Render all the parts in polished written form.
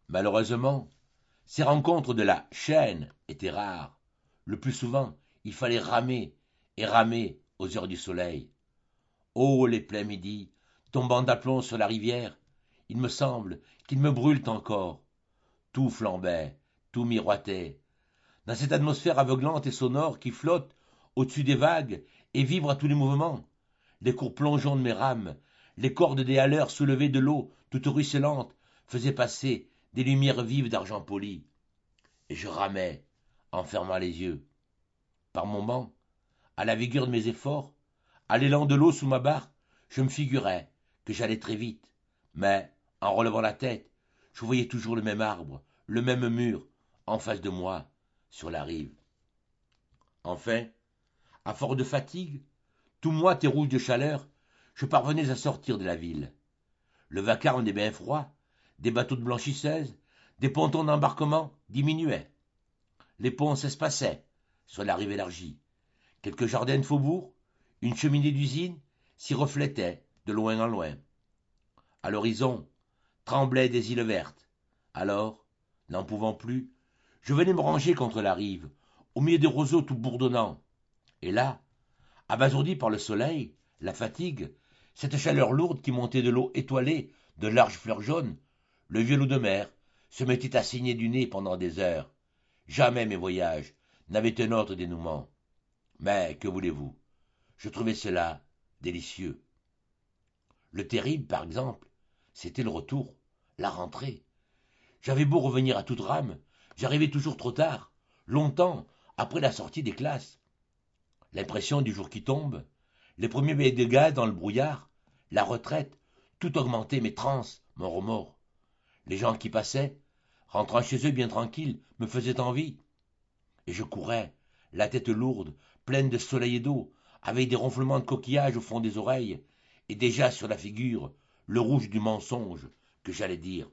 Malheureusement, ces rencontres de la chaîne étaient rares. Le plus souvent, il fallait ramer et ramer aux heures du soleil. Oh, les pleins midis, tombant d'aplomb sur la rivière, il me semble qu'ils me brûlent encore. Tout flambait, tout miroitait. Dans cette atmosphère aveuglante et sonore qui flotte au-dessus des vagues et vibre à tous les mouvements, les cours plongeants de mes rames, les cordes des haleurs soulevées de l'eau toute ruisselante faisaient passer des lumières vives d'argent poli. Et je ramais, en fermant les yeux. Par moments, à la vigueur de mes efforts, à l'élan de l'eau sous ma barre, je me figurais que j'allais très vite. Mais, en relevant la tête, je voyais toujours le même arbre, le même mur, en face de moi, sur la rive. Enfin, à force de fatigue, tout moite et rouge de chaleur, je parvenais à sortir de la ville. Le vacarme des bains froids, des bateaux de blanchisseuses, des pontons d'embarquement diminuait. Les ponts s'espaçaient sur la rive élargie. Quelques jardins de faubourg, une cheminée d'usine s'y reflétaient de loin en loin. À l'horizon tremblaient des îles vertes. Alors, n'en pouvant plus, je venais me ranger contre la rive, au milieu des roseaux tout bourdonnants. Et là, abasourdi par le soleil, la fatigue, cette chaleur lourde qui montait de l'eau étoilée de larges fleurs jaunes, le vieux loup de mer se mettait à saigner du nez pendant des heures. Jamais mes voyages n'avaient un autre dénouement. Mais que voulez-vous? Je trouvais cela délicieux. Le terrible, par exemple, c'était le retour, la rentrée. J'avais beau revenir à toute rame, j'arrivais toujours trop tard, longtemps après la sortie des classes. L'impression du jour qui tombe, les premiers baies de gaz dans le brouillard, la retraite, tout augmentait mes transes, mon remords. Les gens qui passaient, rentrant chez eux bien tranquilles, me faisaient envie. Et je courais, la tête lourde, pleine de soleil et d'eau, avec des ronflements de coquillages au fond des oreilles, et déjà sur la figure, le rouge du mensonge que j'allais dire.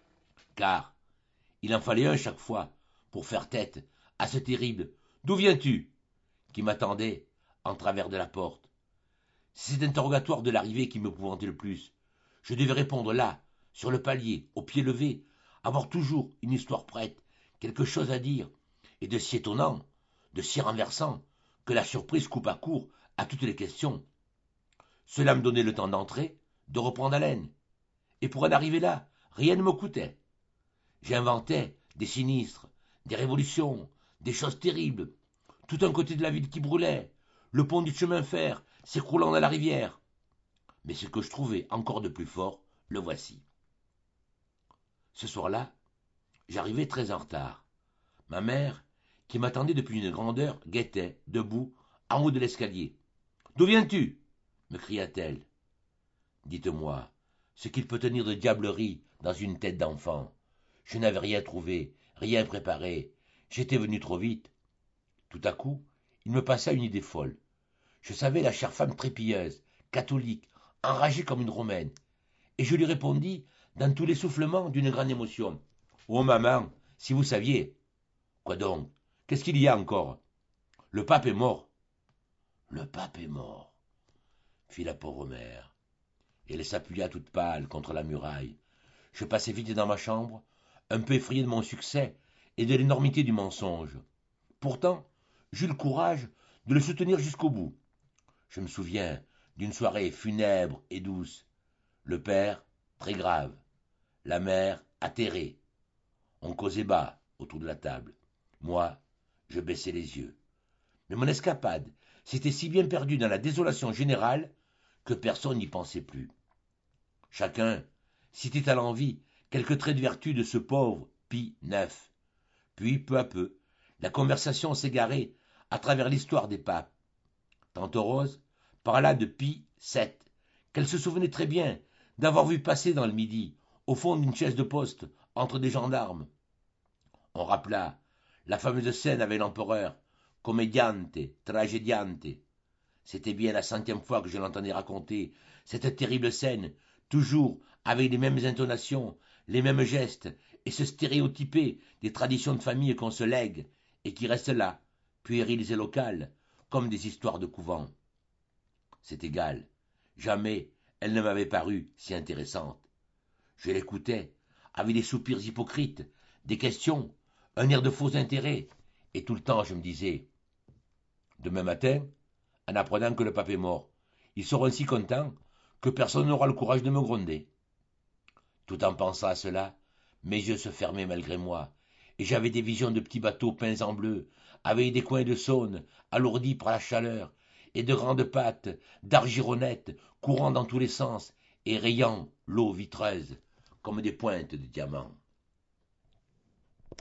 Car il en fallait un chaque fois pour faire tête à ce terrible «D'où viens-tu?» qui m'attendait en travers de la porte. C'est cet interrogatoire de l'arrivée qui m'épouvantait le plus. Je devais répondre là, sur le palier, au pied levé, avoir toujours une histoire prête, quelque chose à dire, et de si étonnant, de si renversant, que la surprise coupa court à toutes les questions. Cela me donnait le temps d'entrer, de reprendre haleine. Et pour en arriver là, rien ne me coûtait. J'inventais des sinistres, des révolutions, des choses terribles, tout un côté de la ville qui brûlait, le pont du chemin de fer s'écroulant dans la rivière. Mais ce que je trouvais encore de plus fort, le voici. Ce soir-là, j'arrivais très en retard. Ma mère, qui m'attendait depuis une grande heure, guettait, debout, en haut de l'escalier. «D'où viens-tu?» me cria-t-elle. Dites-moi, ce qu'il peut tenir de diablerie dans une tête d'enfant. Je n'avais rien trouvé, rien préparé. J'étais venu trop vite. Tout à coup, il me passa une idée folle. Je savais la chère femme trépilleuse, catholique, enragée comme une romaine, et je lui répondis dans tous les soufflements d'une grande émotion. «Oh maman, si vous saviez!» «Quoi donc? Qu'est-ce qu'il y a encore?» «Le pape est mort.» «Le pape est mort», fit la pauvre mère, et elle s'appuya toute pâle contre la muraille. Je passai vite dans ma chambre, un peu effrayé de mon succès et de l'énormité du mensonge. Pourtant, j'eus le courage de le soutenir jusqu'au bout. Je me souviens d'une soirée funèbre et douce. Le père, très grave. La mère, atterrée. On causait bas autour de la table. Moi, je baissais les yeux. Mais mon escapade s'était si bien perdue dans la désolation générale que personne n'y pensait plus. Chacun citait à l'envi quelques traits de vertu de ce pauvre Pie IX. Puis, peu à peu, la conversation s'égarait à travers l'histoire des papes. Tante Rose parla de Pie VII, qu'elle se souvenait très bien d'avoir vu passer dans le Midi, au fond d'une chaise de poste, entre des gendarmes. On rappela la fameuse scène avec l'empereur, commediante, tragediante. C'était bien la centième fois que je l'entendais raconter, cette terrible scène, toujours avec les mêmes intonations, les mêmes gestes, et ce stéréotypé des traditions de famille qu'on se lègue, et qui restent là, puériles et locales, comme des histoires de couvent. C'est égal, jamais elle ne m'avait paru si intéressante. Je l'écoutais, avec des soupirs hypocrites, des questions, un air de faux intérêt. Et tout le temps, je me disais, demain matin, en apprenant que le pape est mort, ils seront si contents que personne n'aura le courage de me gronder. Tout en pensant à cela, mes yeux se fermaient malgré moi, et j'avais des visions de petits bateaux peints en bleu, avec des coins de Saône, alourdis par la chaleur, et de grandes pattes d'argironnettes courant dans tous les sens, et rayant l'eau vitreuse comme des pointes de diamants.